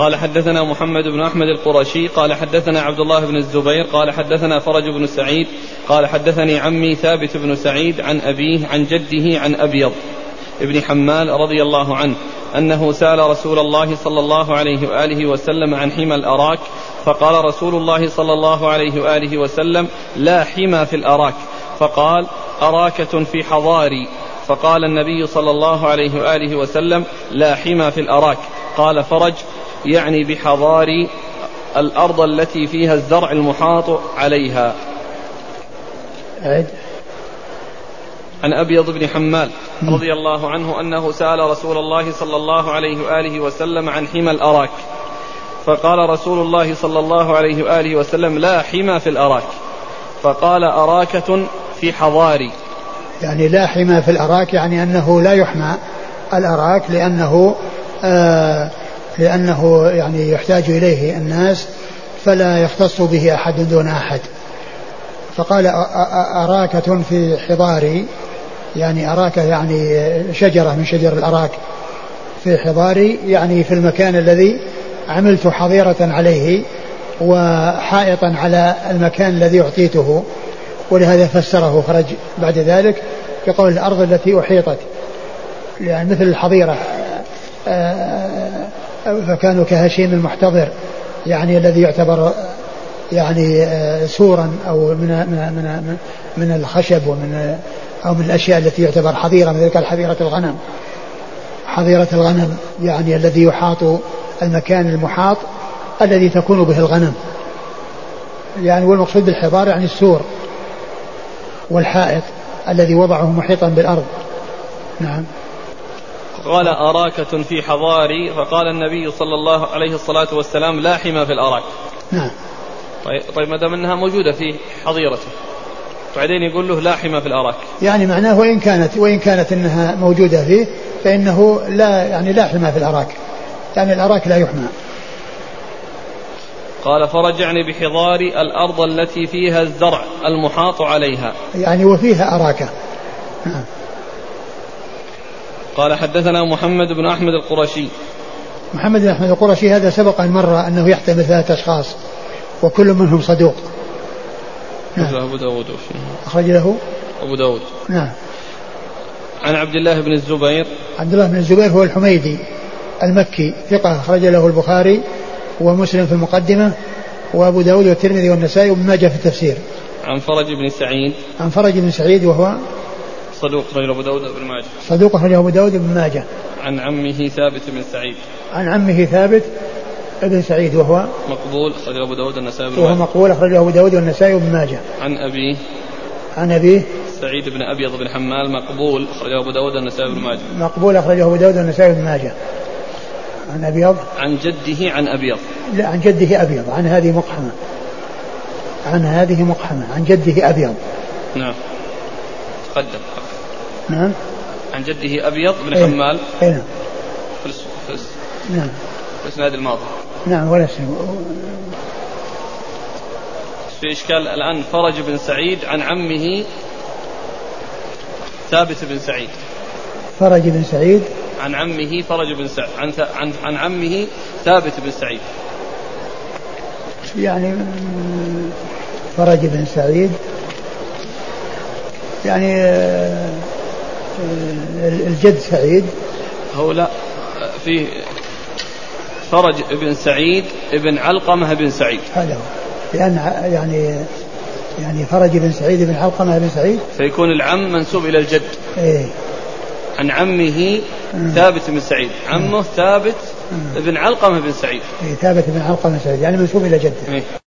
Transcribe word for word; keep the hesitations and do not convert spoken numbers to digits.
قال حدثنا محمد بن أحمد القرشي قال حدثنا عبد الله بن الزبير قال حدثنا فرج بن سعيد قال حدثني عمي ثابت بن سعيد عن أبيه عن جده عن أبيض ابن حمال رضي الله عنه أنه سأل رسول الله صلى الله عليه وآله وسلم عن حمى الأراك فقال رسول الله صلى الله عليه وآله وسلم لا حمى في الأراك فقال أراكة في حضاري فقال النبي صلى الله عليه وآله وسلم لا حمى في الأراك قال فرج يعني بحضاري الأرض التي فيها الزرع المحاط عليها. عن أبيض بن حمال رضي الله عنه أنه سأل رسول الله صلى الله عليه وآله وسلم عن حمى الأراك فقال رسول الله صلى الله عليه وآله وسلم لا حمى في الأراك فقال أراكة في حضاري. يعني لا حمى في الأراك يعني أنه لا يحمى الأراك لأنه آه لأنه يعني يحتاج إليه الناس فلا يختص به أحد دون أحد. فقال أراكة في حضاري يعني أراكة يعني شجرة من شجر الأراك في حضاري يعني في المكان الذي عملت حظيرة عليه وحائطا على المكان الذي أعطيته. ولهذا فسره فرج بعد ذلك يقول الأرض التي أحيطت يعني مثل الحظيرة فكانوا كهشيم المحتضر يعني الذي يعتبر يعني سورا أو من من من من الخشب ومن أو من الأشياء التي يعتبر حظيرة مثل كالحظيرة الغنم حظيرة الغنم يعني الذي يحاط المكان المحاط الذي تكون به الغنم يعني والمقصود بالحضار يعني السور والحائط الذي وضعه محيطا بالأرض. نعم. قال أراكة في حضاري فقال النبي صلى الله عليه الصلاة والسلام لا حمى في الأراك. نعم. طيب, طيب ما دام أنها موجودة في حظيرته بعدين يقول له لا حمى في الأراك يعني معناه وإن كانت وإن كانت أنها موجودة فيه فإنه لا يعني لا حمى في الأراك يعني الأراك لا يحمى. قال فرجعني بحضاري الأرض التي فيها الزرع المحاط عليها يعني وفيها أراكة. نعم. قال حدثنا محمد بن أحمد القرشي. محمد بن أحمد القرشي هذا سبق أن مر أنه يحتمل ثلاثة أشخاص وكل منهم صدوق. نعم. أبو داود أخرج له أبو داود. نعم. عن عبد الله بن الزبير. عبد الله بن الزبير هو الحميدي المكي ثقة أخرج له البخاري ومسلم في المقدمة وأبو داود والترمذي والنسائي وابن ماجه في التفسير. عن فرج بن سعيد. عن فرج بن سعيد وهو صدوق أخرجه أبو داود بن ماجه. صدوق أخرجه أبو داود بن ماجه. عن عمه ثابت بن سعيد. عن عمه ثابت بن سعيد وهو مقبول أخرجه أبو داود والنسائي بن ماجه. وهو مقبول أخرجه أبو داود والنسائي بن ماجه. عن أبيه. عن أبيه سعيد بن أبيض بن حمال مقبول أخرجه أبو داود والنسائي بن ماجه. مقبول أخرجه أبو داود والنسائي بن ماجه. عن أبيض. عن جده عن أبيض. لا عن جده أبيض عن هذه مقحمة عن هذه مقحمة عن جده أبيض. نعم. تقدم. نعم. عن جده أبيض بن ايه حمال. ايه نعم. فلس فلس. نعم. في الإسناد الماضي. نعم ولا شيء. في إشكال الآن فرج بن سعيد عن عمه ثابت بن سعيد. فرج بن سعيد عن عمه فرج بن سعيد عن عن عن عمه ثابت بن سعيد. يعني فرج بن سعيد يعني الجد سعيد هو لا في فرج بن سعيد ابن علقمة بن سعيد هذا هو لأن يعني يعني فرج بن سعيد بن علقمة بن سعيد فيكون العم منسوب إلى الجد. إيه. عن عمه مم. ثابت بن سعيد عمه مم. ثابت مم. بن علقمة بن سعيد. إيه ثابت بن علقمة بن سعيد يعني منسوب إلى جده. إيه.